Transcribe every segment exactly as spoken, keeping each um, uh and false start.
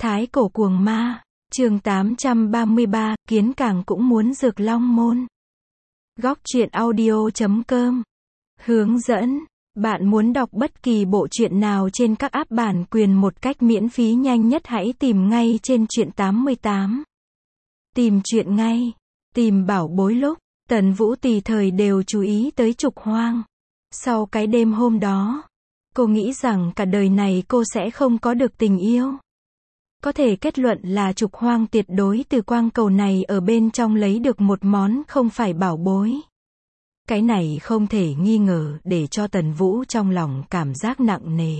Thái cổ cuồng ma, chương tám trăm ba mươi ba, kiến càng cũng muốn rực long môn. Góc truyện audio chấm com. Hướng dẫn, bạn muốn đọc bất kỳ bộ truyện nào trên các app bản quyền một cách miễn phí nhanh nhất hãy tìm ngay trên truyện tám mươi tám. Tìm truyện ngay, tìm bảo bối lúc, Tần Vũ tùy thời đều chú ý tới Trục Hoang. Sau cái đêm hôm đó, cô nghĩ rằng cả đời này cô sẽ không có được tình yêu. Có thể kết luận là Trục Hoang tuyệt đối từ quang cầu này ở bên trong lấy được một món không phải bảo bối. Cái này không thể nghi ngờ để cho Tần Vũ trong lòng cảm giác nặng nề.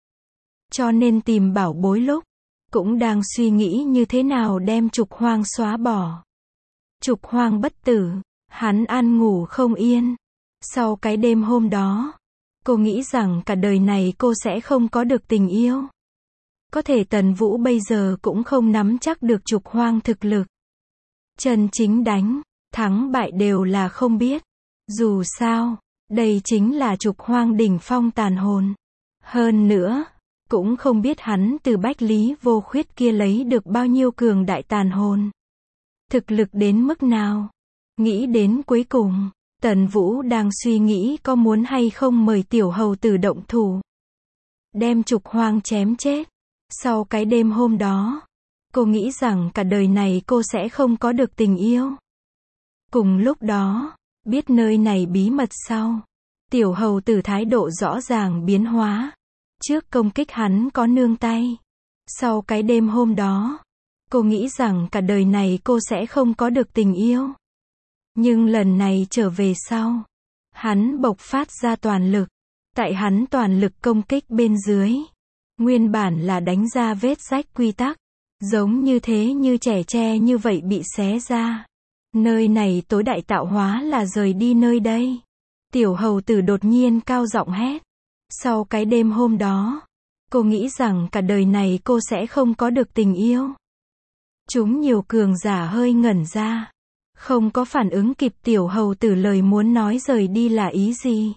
Cho nên tìm bảo bối lúc, cũng đang suy nghĩ như thế nào đem Trục Hoang xóa bỏ. Trục Hoang bất tử, hắn ăn ngủ không yên. Sau cái đêm hôm đó, cô nghĩ rằng cả đời này cô sẽ không có được tình yêu. Có thể Tần Vũ bây giờ cũng không nắm chắc được Trục Hoang thực lực. Chân chính đánh, thắng bại đều là không biết. Dù sao, đây chính là Trục Hoang đỉnh phong tàn hồn. Hơn nữa, cũng không biết hắn từ Bách Lý Vô Khuyết kia lấy được bao nhiêu cường đại tàn hồn. Thực lực đến mức nào? Nghĩ đến cuối cùng, Tần Vũ đang suy nghĩ có muốn hay không mời tiểu hầu tử động thủ. Đem Trục Hoang chém chết. Sau cái đêm hôm đó, cô nghĩ rằng cả đời này cô sẽ không có được tình yêu. Cùng lúc đó, biết nơi này bí mật sau, tiểu hầu tử thái độ rõ ràng biến hóa. Trước công kích hắn có nương tay. Sau cái đêm hôm đó, cô nghĩ rằng cả đời này cô sẽ không có được tình yêu. Nhưng lần này trở về sau, hắn bộc phát ra toàn lực. Tại hắn toàn lực công kích bên dưới, nguyên bản là đánh ra vết rách quy tắc, giống như thế như trẻ tre như vậy bị xé ra. Nơi này tối đại tạo hóa là rời đi nơi đây. Tiểu hầu tử đột nhiên cao giọng hét. Sau cái đêm hôm đó, cô nghĩ rằng cả đời này cô sẽ không có được tình yêu. Chúng nhiều cường giả hơi ngẩn ra. Không có phản ứng kịp tiểu hầu tử lời muốn nói rời đi là ý gì.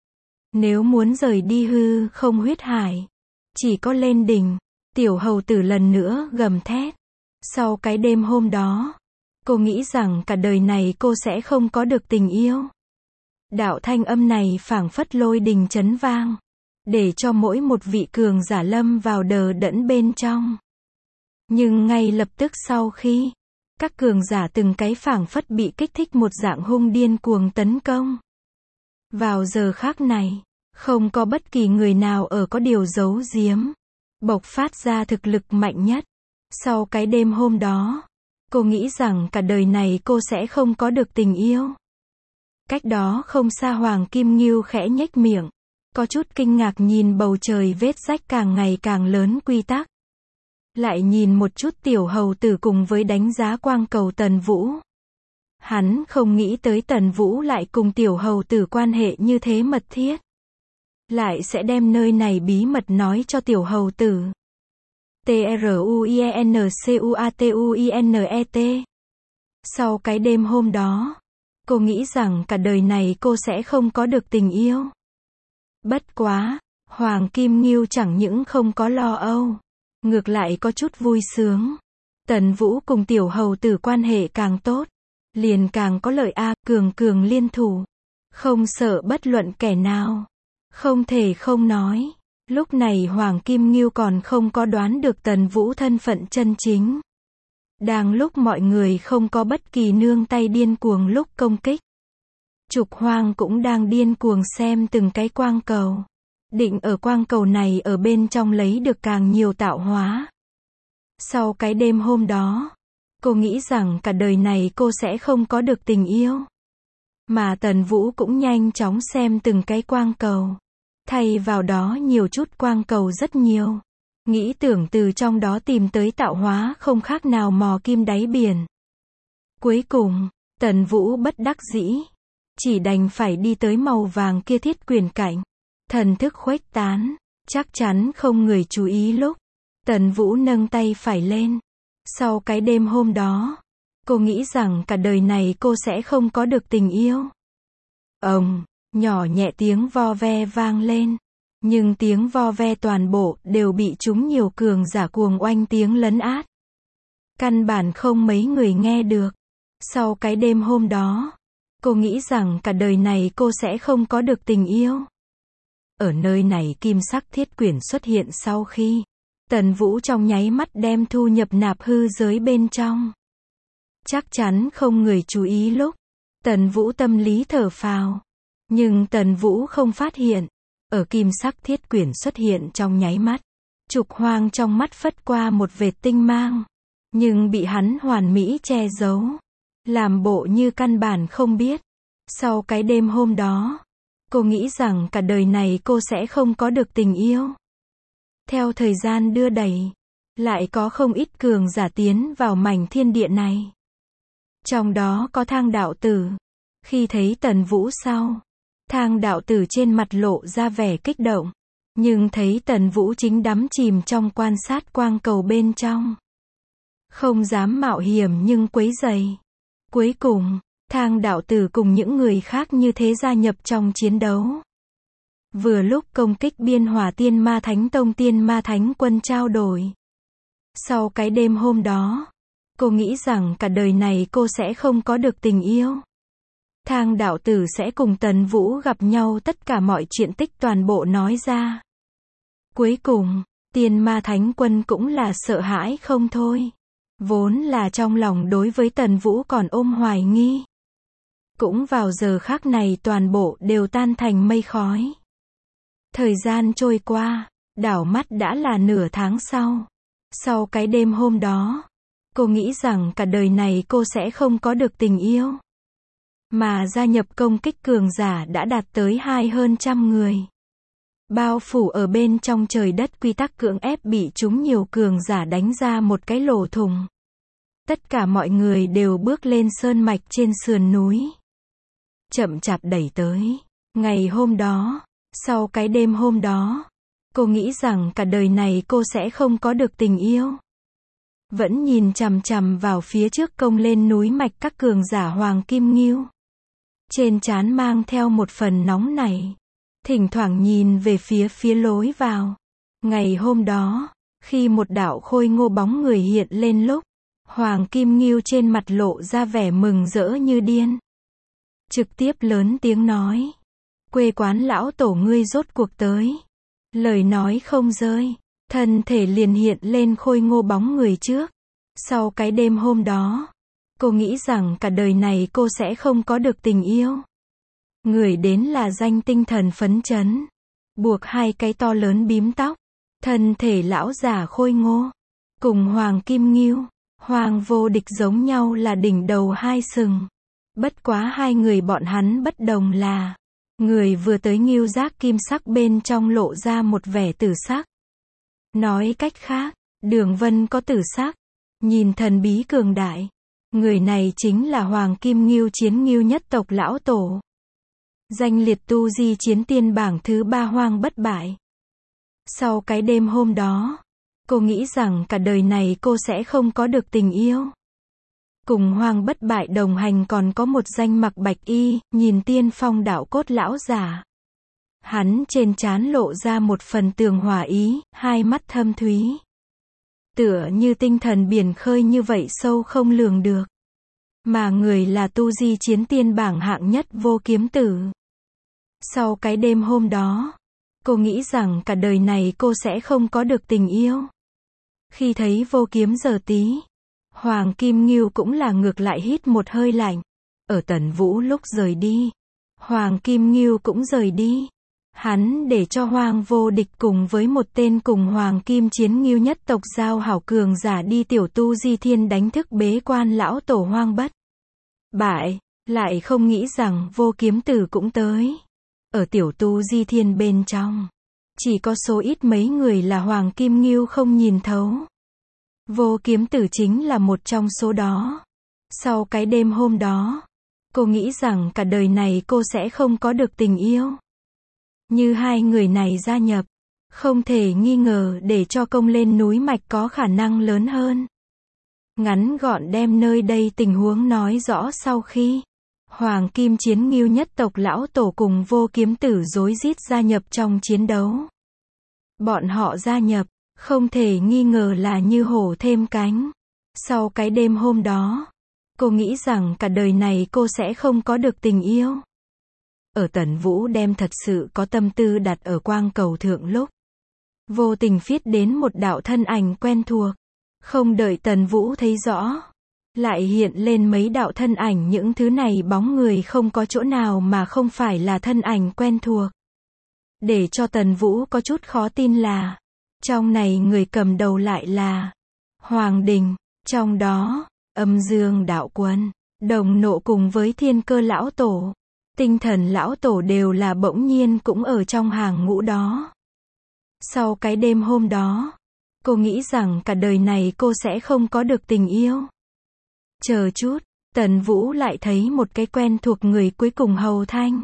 Nếu muốn rời đi hư không huyết hải, chỉ có lên đỉnh. Tiểu hầu tử lần nữa gầm thét. Sau cái đêm hôm đó, cô nghĩ rằng cả đời này cô sẽ không có được tình yêu. Đạo thanh âm này phảng phất lôi đình chấn vang, để cho mỗi một vị cường giả lâm vào đờ đẫn bên trong. Nhưng ngay lập tức sau khi, các cường giả từng cái phảng phất bị kích thích một dạng hung điên cuồng tấn công. Vào giờ khắc này, không có bất kỳ người nào ở có điều giấu giếm, bộc phát ra thực lực mạnh nhất. Sau cái đêm hôm đó, cô nghĩ rằng cả đời này cô sẽ không có được tình yêu. Cách đó không xa Hoàng Kim Ngưu khẽ nhếch miệng, có chút kinh ngạc nhìn bầu trời vết rách càng ngày càng lớn quy tắc. Lại nhìn một chút tiểu hầu tử cùng với đánh giá quang cầu Tần Vũ. Hắn không nghĩ tới Tần Vũ lại cùng tiểu hầu tử quan hệ như thế mật thiết. Lại sẽ đem nơi này bí mật nói cho tiểu hầu tử. T R U I E N C U A T U I N E T. Sau cái đêm hôm đó, cô nghĩ rằng cả đời này cô sẽ không có được tình yêu. Bất quá, Hoàng Kim Ngưu chẳng những không có lo âu, ngược lại có chút vui sướng. Tần Vũ cùng tiểu hầu tử quan hệ càng tốt, liền càng có lợi a, cường cường liên thủ, không sợ bất luận kẻ nào. Không thể không nói, lúc này Hoàng Kim Ngưu còn không có đoán được Tần Vũ thân phận chân chính. Đang lúc mọi người không có bất kỳ nương tay điên cuồng lúc công kích, Trục Hoang cũng đang điên cuồng xem từng cái quang cầu. Định ở quang cầu này ở bên trong lấy được càng nhiều tạo hóa. Sau cái đêm hôm đó, cô nghĩ rằng cả đời này cô sẽ không có được tình yêu. Mà Tần Vũ cũng nhanh chóng xem từng cái quang cầu. Thay vào đó nhiều chút quang cầu rất nhiều. Nghĩ tưởng từ trong đó tìm tới tạo hóa không khác nào mò kim đáy biển. Cuối cùng, Tần Vũ bất đắc dĩ, chỉ đành phải đi tới màu vàng kia thiết quyền cảnh. Thần thức khuếch tán, chắc chắn không người chú ý lúc Tần Vũ nâng tay phải lên. Sau cái đêm hôm đó, cô nghĩ rằng cả đời này cô sẽ không có được tình yêu. Ồng, nhỏ nhẹ tiếng vo ve vang lên. Nhưng tiếng vo ve toàn bộ đều bị chúng nhiều cường giả cuồng oanh tiếng lấn át. Căn bản không mấy người nghe được. Sau cái đêm hôm đó, cô nghĩ rằng cả đời này cô sẽ không có được tình yêu. Ở nơi này kim sắc thiết quyển xuất hiện sau khi Tần Vũ trong nháy mắt đem thu nhập nạp hư giới bên trong. Chắc chắn không người chú ý lúc Tần Vũ tâm lý thở phào. Nhưng Tần Vũ không phát hiện. Ở kim sắc thiết quyển xuất hiện trong nháy mắt. Trục Hoang trong mắt phất qua một vệt tinh mang. Nhưng bị hắn hoàn mỹ che giấu. Làm bộ như căn bản không biết. Sau cái đêm hôm đó, cô nghĩ rằng cả đời này cô sẽ không có được tình yêu. Theo thời gian đưa đẩy, lại có không ít cường giả tiến vào mảnh thiên địa này. Trong đó có Thang đạo tử. Khi thấy Tần Vũ sau, Thang đạo tử trên mặt lộ ra vẻ kích động. Nhưng thấy Tần Vũ chính đắm chìm trong quan sát quang cầu bên trong. Không dám mạo hiểm nhưng quấy rầy. Cuối cùng, Thang đạo tử cùng những người khác như thế gia nhập trong chiến đấu. Vừa lúc công kích biên hòa tiên ma thánh tông tiên ma thánh quân trao đổi. Sau cái đêm hôm đó, cô nghĩ rằng cả đời này cô sẽ không có được tình yêu. Thang đạo tử sẽ cùng Tần Vũ gặp nhau tất cả mọi chuyện tích toàn bộ nói ra. Cuối cùng, tiên ma thánh quân cũng là sợ hãi không thôi. Vốn là trong lòng đối với Tần Vũ còn ôm hoài nghi. Cũng vào giờ khắc này toàn bộ đều tan thành mây khói. Thời gian trôi qua, đảo mắt đã là nửa tháng sau. Sau cái đêm hôm đó, cô nghĩ rằng cả đời này cô sẽ không có được tình yêu. Mà gia nhập công kích cường giả đã đạt tới hai hơn trăm người. Bao phủ ở bên trong trời đất quy tắc cưỡng ép bị chúng nhiều cường giả đánh ra một cái lỗ thủng. Tất cả mọi người đều bước lên sơn mạch trên sườn núi. Chậm chạp đẩy tới. Ngày hôm đó, sau cái đêm hôm đó, cô nghĩ rằng cả đời này cô sẽ không có được tình yêu. Vẫn nhìn chằm chằm vào phía trước công lên núi mạch các cường giả Hoàng Kim Ngưu. Trên trán mang theo một phần nóng nảy. Thỉnh thoảng nhìn về phía phía lối vào. Ngày hôm đó, khi một đạo khôi ngô bóng người hiện lên lúc, Hoàng Kim Ngưu trên mặt lộ ra vẻ mừng rỡ như điên. Trực tiếp lớn tiếng nói. Quê quán lão tổ ngươi rốt cuộc tới. Lời nói không rơi. Thân thể liền hiện lên khôi ngô bóng người trước. Sau cái đêm hôm đó, cô nghĩ rằng cả đời này cô sẽ không có được tình yêu. Người đến là danh tinh thần phấn chấn. Buộc hai cái to lớn bím tóc. Thân thể lão già khôi ngô. Cùng Hoàng Kim Ngưu, Hoàng Vô Địch giống nhau là đỉnh đầu hai sừng. Bất quá hai người bọn hắn bất đồng là, người vừa tới ngưu giác kim sắc bên trong lộ ra một vẻ tử sắc. Nói cách khác, Đường Vân có tử sắc. Nhìn thần bí cường đại. Người này chính là Hoàng Kim Ngưu chiến ngưu nhất tộc lão tổ. Danh liệt tu di chiến tiên bảng thứ ba Hoang bất bại. Sau cái đêm hôm đó, cô nghĩ rằng cả đời này cô sẽ không có được tình yêu. Cùng Hoang bất bại đồng hành còn có một danh mặc bạch y, nhìn tiên phong đạo cốt lão giả. Hắn trên trán lộ ra một phần tường hòa ý, hai mắt thâm thúy. Tựa như tinh thần biển khơi như vậy sâu không lường được. Mà người là tu di chiến tiên bảng hạng nhất Vô Kiếm Tử. Sau cái đêm hôm đó, cô nghĩ rằng cả đời này cô sẽ không có được tình yêu. Khi thấy Vô Kiếm giờ tí, Hoàng Kim Ngưu cũng là ngược lại hít một hơi lạnh. Ở Tần Vũ lúc rời đi, Hoàng Kim Ngưu cũng rời đi. Hắn để cho Hoàng Vô Địch cùng với một tên cùng Hoàng Kim chiến ngưu nhất tộc giao hảo cường giả đi tiểu tu di thiên đánh thức bế quan lão tổ Hoang bất bại. Lại không nghĩ rằng Vô Kiếm Tử cũng tới. Ở tiểu tu di thiên bên trong, chỉ có số ít mấy người là Hoàng Kim Ngưu không nhìn thấu. Vô Kiếm Tử chính là một trong số đó. Sau cái đêm hôm đó, cô nghĩ rằng cả đời này cô sẽ không có được tình yêu. Như hai người này gia nhập, không thể nghi ngờ để cho công lên núi mạch có khả năng lớn hơn. Ngắn gọn đem nơi đây tình huống nói rõ sau khi Hoàng Kim chiến ngưu nhất tộc lão tổ cùng Vô Kiếm Tử rối rít gia nhập trong chiến đấu. Bọn họ gia nhập, không thể nghi ngờ là như hổ thêm cánh. Sau cái đêm hôm đó, cô nghĩ rằng cả đời này cô sẽ không có được tình yêu. Ở Tần Vũ đem thật sự có tâm tư đặt ở quang cầu thượng lúc, vô tình phiết đến một đạo thân ảnh quen thuộc. Không đợi Tần Vũ thấy rõ, lại hiện lên mấy đạo thân ảnh, những thứ này bóng người không có chỗ nào mà không phải là thân ảnh quen thuộc. Để cho Tần Vũ có chút khó tin là, trong này người cầm đầu lại là Hoàng Đình, trong đó, Âm Dương Đạo Quân, Đồng Nộ cùng với Thiên Cơ Lão Tổ, Tinh Thần Lão Tổ đều là bỗng nhiên cũng ở trong hàng ngũ đó. Sau cái đêm hôm đó, cô nghĩ rằng cả đời này cô sẽ không có được tình yêu. Chờ chút, Tần Vũ lại thấy một cái quen thuộc người cuối cùng Hầu Thanh.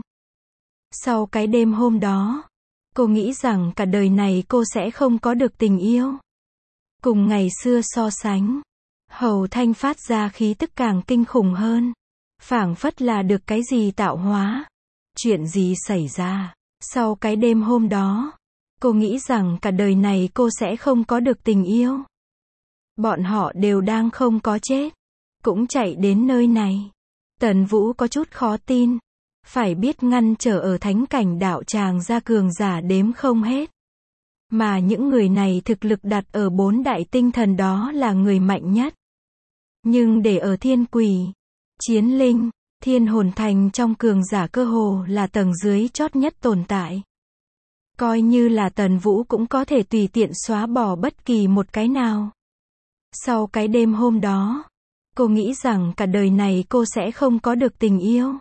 Sau cái đêm hôm đó, cô nghĩ rằng cả đời này cô sẽ không có được tình yêu. Cùng ngày xưa so sánh, Hầu Thanh phát ra khí tức càng kinh khủng hơn. Phảng phất là được cái gì tạo hóa. Chuyện gì xảy ra? Sau cái đêm hôm đó, cô nghĩ rằng cả đời này cô sẽ không có được tình yêu. Bọn họ đều đang không có chết, cũng chạy đến nơi này. Tần Vũ có chút khó tin. Phải biết ngăn trở ở thánh cảnh đạo tràng ra cường giả đếm không hết. Mà những người này thực lực đặt ở bốn đại tinh thần đó là người mạnh nhất. Nhưng để ở thiên quỷ, chiến linh, thiên hồn thành trong cường giả cơ hồ là tầng dưới chót nhất tồn tại. Coi như là Tần Vũ cũng có thể tùy tiện xóa bỏ bất kỳ một cái nào. Sau cái đêm hôm đó, cô nghĩ rằng cả đời này cô sẽ không có được tình yêu.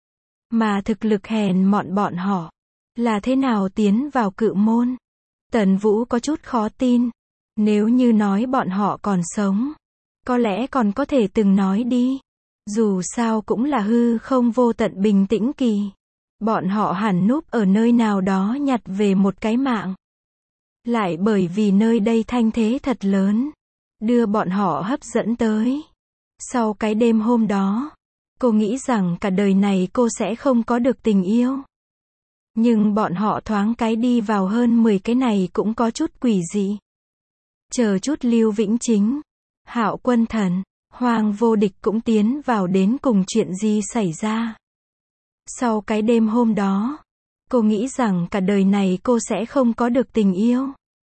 Mà thực lực hèn mọn bọn họ, là thế nào tiến vào cự môn? Tần Vũ có chút khó tin. Nếu như nói bọn họ còn sống, có lẽ còn có thể từng nói đi. Dù sao cũng là hư không vô tận bình tĩnh kỳ. Bọn họ hẳn núp ở nơi nào đó nhặt về một cái mạng. Lại bởi vì nơi đây thanh thế thật lớn, đưa bọn họ hấp dẫn tới. Sau cái đêm hôm đó, cô nghĩ rằng cả đời này cô sẽ không có được tình yêu. Nhưng bọn họ thoáng cái đi vào hơn mười cái này cũng có chút quỷ dị. Chờ chút Lưu Vĩnh Chính, Hạo Quân Thần, Hoàng Vô Địch cũng tiến vào đến cùng chuyện gì xảy ra. Sau cái đêm hôm đó, cô nghĩ rằng cả đời này cô sẽ không có được tình yêu.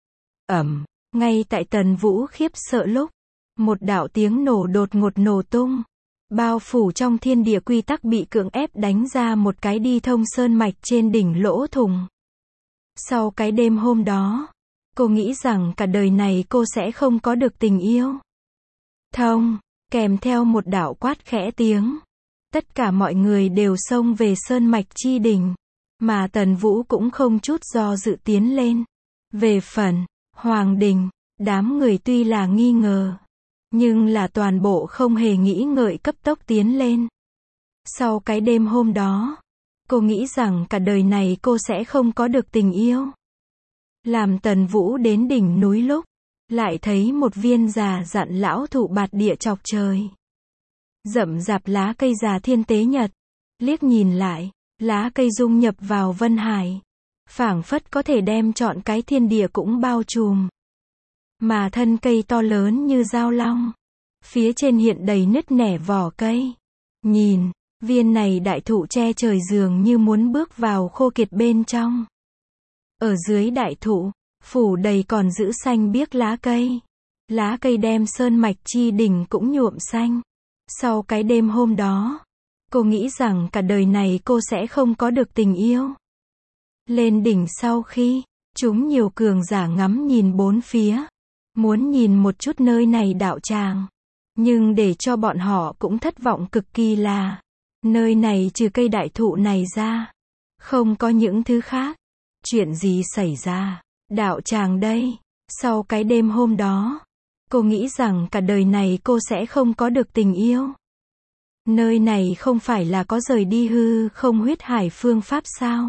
Ầm, ngay tại Tần Vũ khiếp sợ lúc, một đạo tiếng nổ đột ngột nổ tung. Bao phủ trong thiên địa quy tắc bị cưỡng ép đánh ra một cái đi thông sơn mạch trên đỉnh lỗ thủng. Sau cái đêm hôm đó, cô nghĩ rằng cả đời này cô sẽ không có được tình yêu. Thông, kèm theo một đạo quát khẽ tiếng. Tất cả mọi người đều xông về sơn mạch chi đỉnh. Mà Tần Vũ cũng không chút do dự tiến lên. Về phần Hoàng Đình, đám người tuy là nghi ngờ, nhưng là toàn bộ không hề nghĩ ngợi cấp tốc tiến lên. Sau cái đêm hôm đó, cô nghĩ rằng cả đời này cô sẽ không có được tình yêu. Làm Tần Vũ đến đỉnh núi lúc, lại thấy một viên già dặn lão thụ bạt địa chọc trời. Rậm rạp lá cây già thiên tế nhật. Liếc nhìn lại, lá cây dung nhập vào vân hải. Phảng phất có thể đem trọn cái thiên địa cũng bao trùm. Mà thân cây to lớn như dao long. Phía trên hiện đầy nứt nẻ vỏ cây. Nhìn, viên này đại thụ che trời dường như muốn bước vào khô kiệt bên trong. Ở dưới đại thụ, phủ đầy còn giữ xanh biếc lá cây. Lá cây đem sơn mạch chi đỉnh cũng nhuộm xanh. Sau cái đêm hôm đó, cô nghĩ rằng cả đời này cô sẽ không có được tình yêu. Lên đỉnh sau khi, chúng nhiều cường giả ngắm nhìn bốn phía. Muốn nhìn một chút nơi này đạo tràng. Nhưng để cho bọn họ cũng thất vọng cực kỳ là, nơi này trừ cây đại thụ này ra, không có những thứ khác. Chuyện gì xảy ra? Đạo tràng đây. Sau cái đêm hôm đó, cô nghĩ rằng cả đời này cô sẽ không có được tình yêu. Nơi này không phải là có rời đi hư không huyết hải phương pháp sao?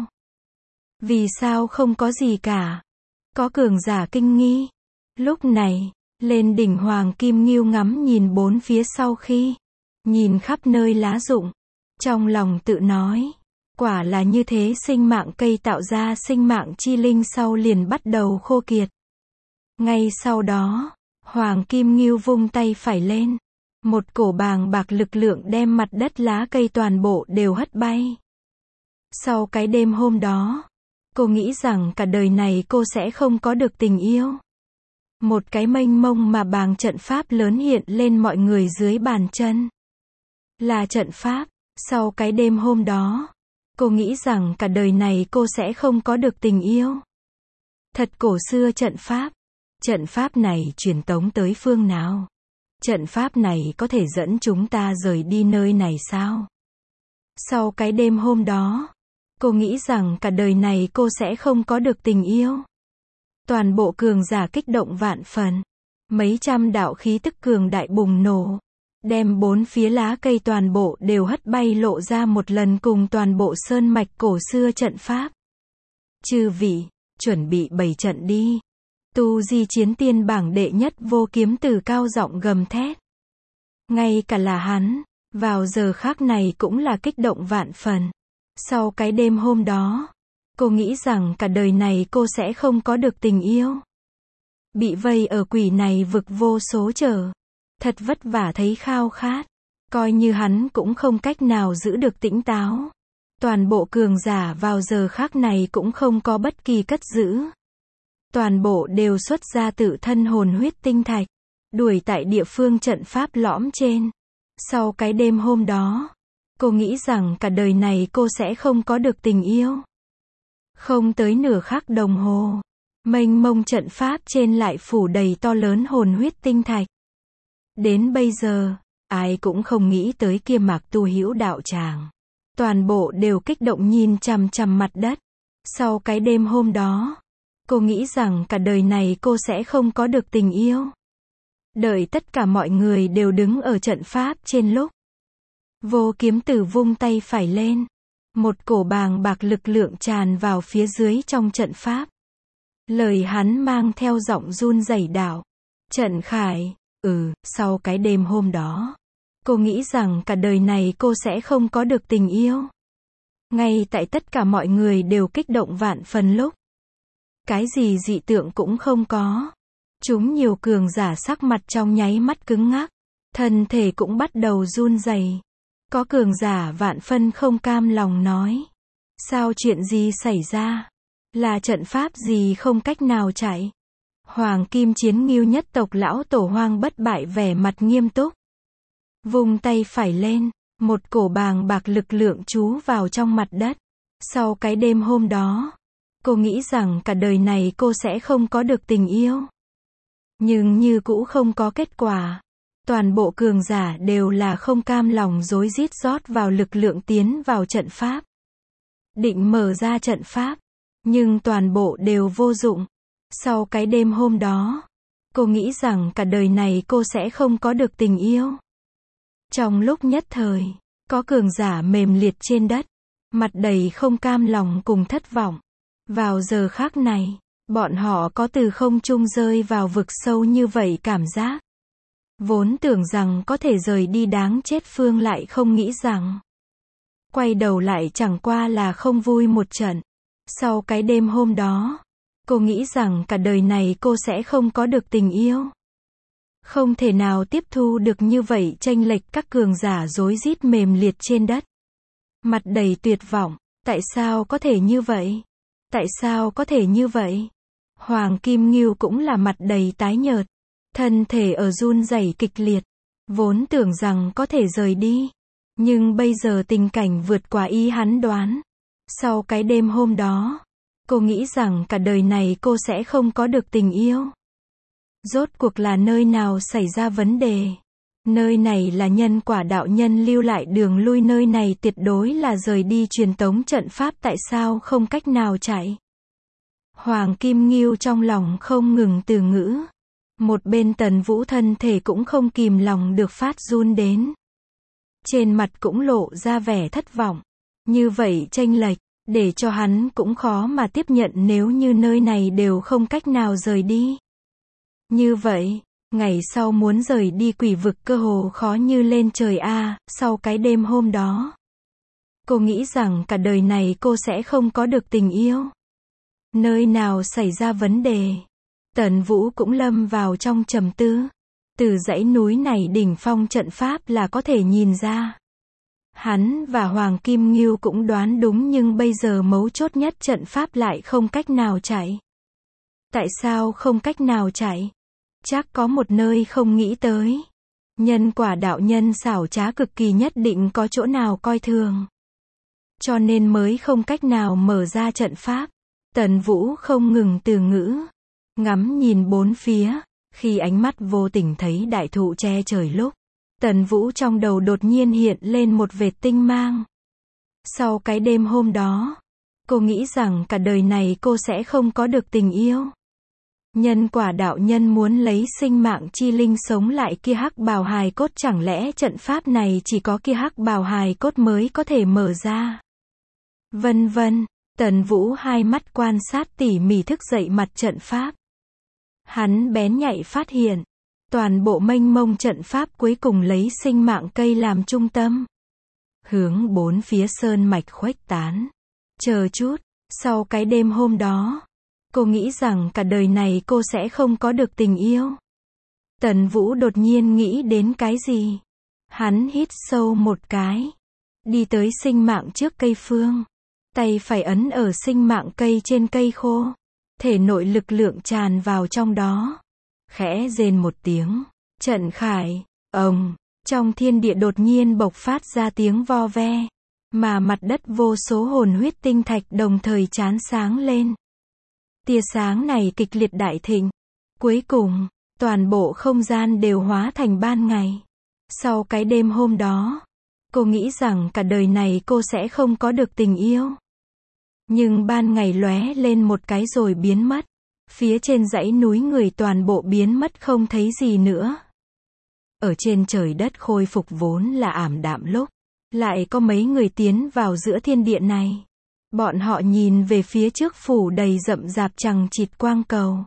Vì sao không có gì cả? Có cường giả kinh nghi. Lúc này, lên đỉnh Hoàng Kim Ngưu ngắm nhìn bốn phía sau khi nhìn khắp nơi lá rụng, trong lòng tự nói, Quả là như thế, sinh mạng cây tạo ra sinh mạng chi linh sau liền bắt đầu khô kiệt. Ngay sau đó, Hoàng Kim Ngưu vung tay phải lên. Một cổ bàng bạc lực lượng đem mặt đất lá cây toàn bộ đều hất bay. Sau cái đêm hôm đó, cô nghĩ rằng cả đời này cô sẽ không có được tình yêu. Một cái mênh mông mà bàng trận pháp lớn hiện lên mọi người dưới bàn chân. Là trận pháp. Sau cái đêm hôm đó, cô nghĩ rằng cả đời này cô sẽ không có được tình yêu. Thật cổ xưa trận pháp. Trận pháp này truyền tống tới phương nào? Trận pháp này có thể dẫn chúng ta rời đi nơi này sao? Sau cái đêm hôm đó, cô nghĩ rằng cả đời này cô sẽ không có được tình yêu. Toàn bộ cường giả kích động vạn phần. Mấy trăm đạo khí tức cường đại bùng nổ. Đem bốn phía lá cây toàn bộ đều hất bay lộ ra một lần cùng toàn bộ sơn mạch cổ xưa trận pháp. Chư vị, chuẩn bị bày trận đi. Tu di chiến tiên bảng đệ nhất Vô Kiếm Tử cao giọng gầm thét. Ngay cả là hắn, vào giờ khác này cũng là kích động vạn phần. Sau cái đêm hôm đó, cô nghĩ rằng cả đời này cô sẽ không có được tình yêu. Bị vây ở quỷ này vực vô số trở. Thật vất vả thấy khao khát. Coi như hắn cũng không cách nào giữ được tĩnh táo. Toàn bộ cường giả vào giờ khác này cũng không có bất kỳ cất giữ. Toàn bộ đều xuất ra tự thân hồn huyết tinh thạch. Đuổi tại địa phương trận pháp lõm trên. Sau cái đêm hôm đó, cô nghĩ rằng cả đời này cô sẽ không có được tình yêu. Không tới nửa khắc đồng hồ, mênh mông trận pháp trên lại phủ đầy to lớn hồn huyết tinh thạch. Đến bây giờ, ai cũng không nghĩ tới kia Mạc Tu Hữu đạo tràng. Toàn bộ đều kích động nhìn chằm chằm mặt đất. Sau cái đêm hôm đó, cô nghĩ rằng cả đời này cô sẽ không có được tình yêu. Đợi tất cả mọi người đều đứng ở trận pháp trên lúc. Vô Kiếm Tử vung tay phải lên. Một cổ bàng bạc lực lượng tràn vào phía dưới trong trận pháp. Lời hắn mang theo giọng run rẩy đạo. Trận Khải, ừ, sau cái đêm hôm đó, cô nghĩ rằng cả đời này cô sẽ không có được tình yêu. Ngay tại tất cả mọi người đều kích động vạn phần lúc. Cái gì dị tượng cũng không có. Chúng nhiều cường giả sắc mặt trong nháy mắt cứng ngắc. Thân thể cũng bắt đầu run rẩy. Có cường giả vạn phân không cam lòng nói. Sao chuyện gì xảy ra? Là trận pháp gì không cách nào chạy? Hoàng Kim Chiến Ngưu nhất tộc lão tổ Hoang Bất Bại vẻ mặt nghiêm túc. Vung tay phải lên, một cổ bàng bạc lực lượng trú vào trong mặt đất. Sau cái đêm hôm đó, cô nghĩ rằng cả đời này cô sẽ không có được tình yêu. Nhưng như cũ không có kết quả. Toàn bộ cường giả đều là không cam lòng rối rít rót vào lực lượng tiến vào trận pháp. Định mở ra trận pháp, nhưng toàn bộ đều vô dụng. Sau cái đêm hôm đó, cô nghĩ rằng cả đời này cô sẽ không có được tình yêu. Trong lúc nhất thời, có cường giả mềm liệt trên đất, mặt đầy không cam lòng cùng thất vọng. Vào giờ khác này, bọn họ có từ không trung rơi vào vực sâu như vậy cảm giác. Vốn tưởng rằng có thể rời đi đáng chết phương lại không nghĩ rằng. Quay đầu lại chẳng qua là không vui một trận. Sau cái đêm hôm đó, cô nghĩ rằng cả đời này cô sẽ không có được tình yêu. Không thể nào tiếp thu được như vậy chênh lệch, các cường giả rối rít mềm liệt trên đất. Mặt đầy tuyệt vọng, tại sao có thể như vậy? Tại sao có thể như vậy? Hoàng Kim Ngưu cũng là mặt đầy tái nhợt, thân thể ở run rẩy kịch liệt. Vốn tưởng rằng có thể rời đi, nhưng bây giờ tình cảnh vượt quá ý hắn đoán. Sau cái đêm hôm đó, cô nghĩ rằng cả đời này cô sẽ không có được tình yêu. Rốt cuộc là nơi nào xảy ra vấn đề? Nơi này là nhân quả đạo nhân lưu lại đường lui, nơi này tuyệt đối là rời đi truyền tống trận pháp, tại sao không cách nào chạy? Hoàng Kim Ngưu trong lòng không ngừng từ ngữ. Một bên Tần Vũ thân thể cũng không kìm lòng được phát run đến. Trên mặt cũng lộ ra vẻ thất vọng. Như vậy chênh lệch, để cho hắn cũng khó mà tiếp nhận nếu như nơi này đều không cách nào rời đi. Như vậy, ngày sau muốn rời đi quỷ vực cơ hồ khó như lên trời a. Sau cái đêm hôm đó, Cô nghĩ rằng cả đời này cô sẽ không có được tình yêu. Nơi nào xảy ra vấn đề? Tần Vũ cũng lâm vào trong trầm tư. Từ dãy núi này đỉnh phong trận pháp là có thể nhìn ra. Hắn và Hoàng Kim Ngưu cũng đoán đúng, nhưng bây giờ mấu chốt nhất trận pháp lại không cách nào chạy. Tại sao không cách nào chạy? Chắc có một nơi không nghĩ tới. Nhân quả đạo nhân xảo trá cực kỳ, nhất định có chỗ nào coi thường. Cho nên mới không cách nào mở ra trận pháp. Tần Vũ không ngừng từ ngữ. Ngắm nhìn bốn phía. Khi ánh mắt vô tình thấy đại thụ che trời lúc, Tần Vũ trong đầu đột nhiên hiện lên một vệt tinh mang. Sau cái đêm hôm đó, cô nghĩ rằng cả đời này cô sẽ không có được tình yêu. Nhân quả đạo nhân muốn lấy sinh mạng chi linh sống lại kia hắc bào hài cốt, chẳng lẽ trận pháp này chỉ có kia hắc bào hài cốt mới có thể mở ra? Vân vân, Tần Vũ hai mắt quan sát tỉ mỉ thức dậy mặt trận pháp. Hắn bén nhạy phát hiện, toàn bộ mênh mông trận pháp cuối cùng lấy sinh mạng cây làm trung tâm. Hướng bốn phía sơn mạch khuếch tán. Chờ chút, sau cái đêm hôm đó, cô nghĩ rằng cả đời này cô sẽ không có được tình yêu. Tần Vũ đột nhiên nghĩ đến cái gì? Hắn hít sâu một cái. Đi tới sinh mạng trước cây phương. Tay phải ấn ở sinh mạng cây trên cây khô. Thể nội lực lượng tràn vào trong đó. Khẽ rên một tiếng. Trận khải, ồng, trong thiên địa đột nhiên bộc phát ra tiếng vo ve. Mà mặt đất vô số hồn huyết tinh thạch đồng thời chán sáng lên. Tia sáng này kịch liệt đại thịnh. Cuối cùng, toàn bộ không gian đều hóa thành ban ngày. Sau cái đêm hôm đó, cô nghĩ rằng cả đời này cô sẽ không có được tình yêu. Nhưng ban ngày lóe lên một cái rồi biến mất. Phía trên dãy núi người toàn bộ biến mất không thấy gì nữa. Ở trên trời đất khôi phục vốn là ảm đạm lúc, lại có mấy người tiến vào giữa thiên địa này. Bọn họ nhìn về phía trước phủ đầy rậm rạp chằng chịt quang cầu.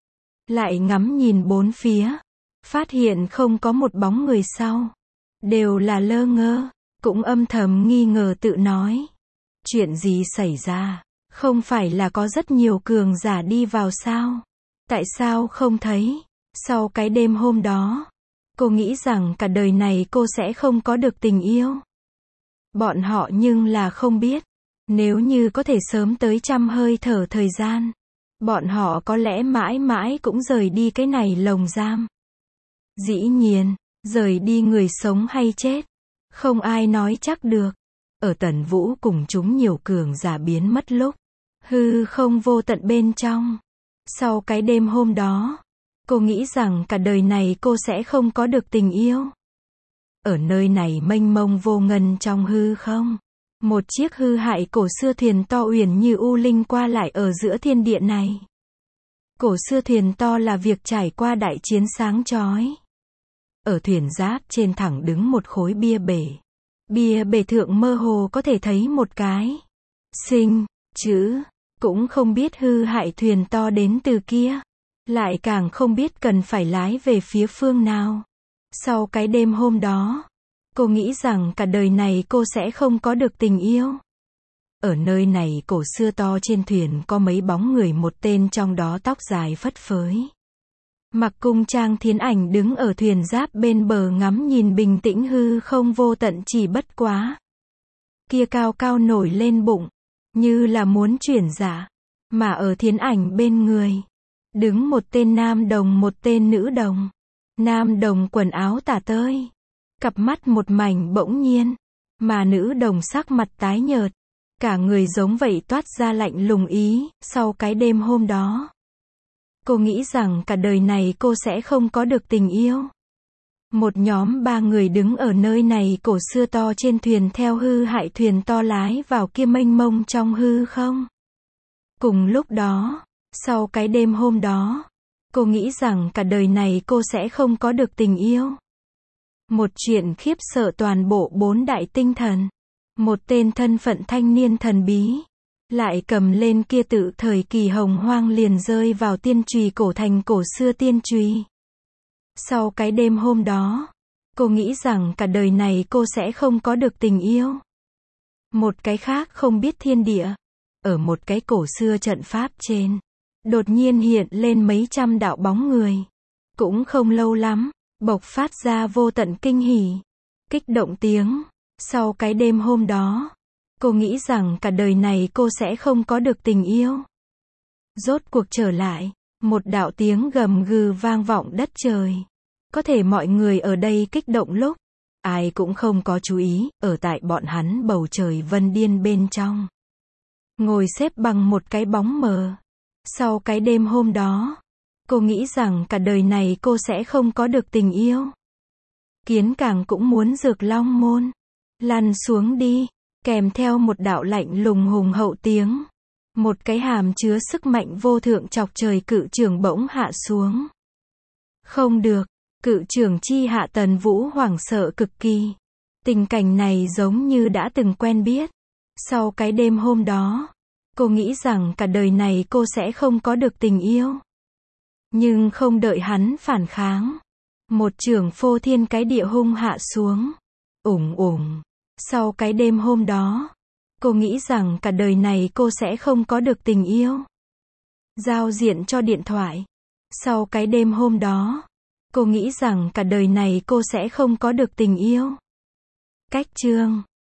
Lại ngắm nhìn bốn phía. Phát hiện không có một bóng người sau. Đều là lơ ngơ. Cũng âm thầm nghi ngờ tự nói. Chuyện gì xảy ra? Không phải là có rất nhiều cường giả đi vào sao? Tại sao không thấy? Sau cái đêm hôm đó, cô nghĩ rằng cả đời này cô sẽ không có được tình yêu. Bọn họ nhưng là không biết. Nếu như có thể sớm tới trăm hơi thở thời gian, bọn họ có lẽ mãi mãi cũng rời đi cái này lồng giam. Dĩ nhiên, rời đi người sống hay chết, không ai nói chắc được. Ở Tần Vũ cùng chúng nhiều cường giả biến mất lúc, hư không vô tận bên trong. Sau cái đêm hôm đó, cô nghĩ rằng cả đời này cô sẽ không có được tình yêu. Ở nơi này mênh mông vô ngần trong hư không, một chiếc hư hại cổ xưa thuyền to uyển như u linh qua lại ở giữa thiên địa này. Cổ xưa thuyền to là việc trải qua đại chiến sáng chói. Ở thuyền giáp trên thẳng đứng một khối bia bể. Bia bể thượng mơ hồ có thể thấy một cái sinh chữ, cũng không biết hư hại thuyền to đến từ kia, lại càng không biết cần phải lái về phía phương nào. Sau cái đêm hôm đó, cô nghĩ rằng cả đời này cô sẽ không có được tình yêu. Ở nơi này cổ xưa to trên thuyền có mấy bóng người, một tên trong đó tóc dài phất phới. Mặc cung trang thiến ảnh đứng ở thuyền giáp bên bờ ngắm nhìn bình tĩnh hư không vô tận, chỉ bất quá. Kia cao cao nổi lên bụng, như là muốn chuyển dạ. Mà ở thiến ảnh bên người, đứng một tên nam đồng một tên nữ đồng. Nam đồng quần áo tả tơi, cặp mắt một mảnh bỗng nhiên, mà nữ đồng sắc mặt tái nhợt, cả người giống vậy toát ra lạnh lùng ý. Sau cái đêm hôm đó, cô nghĩ rằng cả đời này cô sẽ không có được tình yêu. Một nhóm ba người đứng ở nơi này cổ xưa to trên thuyền, theo hư hại thuyền to lái vào kia mênh mông trong hư không. Cùng lúc đó, sau cái đêm hôm đó, cô nghĩ rằng cả đời này cô sẽ không có được tình yêu. Một chuyện khiếp sợ toàn bộ bốn đại tinh thần. Một tên thân phận thanh niên thần bí, lại cầm lên kia tự thời kỳ hồng hoang liền rơi vào tiên trùy cổ thành cổ xưa tiên trùy. Sau cái đêm hôm đó, cô nghĩ rằng cả đời này cô sẽ không có được tình yêu. Một cái khác không biết thiên địa. Ở một cái cổ xưa trận pháp trên, đột nhiên hiện lên mấy trăm đạo bóng người. Cũng không lâu lắm, bộc phát ra vô tận kinh hỉ, kích động tiếng. Sau cái đêm hôm đó, cô nghĩ rằng cả đời này cô sẽ không có được tình yêu. Rốt cuộc trở lại, một đạo tiếng gầm gừ vang vọng đất trời. Có thể mọi người ở đây kích động lúc, ai cũng không có chú ý, ở tại bọn hắn bầu trời vân điên bên trong. Ngồi xếp bằng một cái bóng mờ. Sau cái đêm hôm đó, cô nghĩ rằng cả đời này cô sẽ không có được tình yêu. Kiến càng cũng muốn rực long môn. Lăn xuống đi, kèm theo một đạo lạnh lùng hùng hậu tiếng. Một cái hàm chứa sức mạnh vô thượng chọc trời cự trưởng bỗng hạ xuống. Không được, cự trưởng chi hạ Tần Vũ hoảng sợ cực kỳ. Tình cảnh này giống như đã từng quen biết. Sau cái đêm hôm đó, cô nghĩ rằng cả đời này cô sẽ không có được tình yêu. Nhưng không đợi hắn phản kháng, một chưởng phô thiên cái địa hung hạ xuống. Ủng ủng. Sau cái đêm hôm đó, cô nghĩ rằng cả đời này cô sẽ không có được tình yêu. Giao diện cho điện thoại. Sau cái đêm hôm đó, cô nghĩ rằng cả đời này cô sẽ không có được tình yêu. Cách chương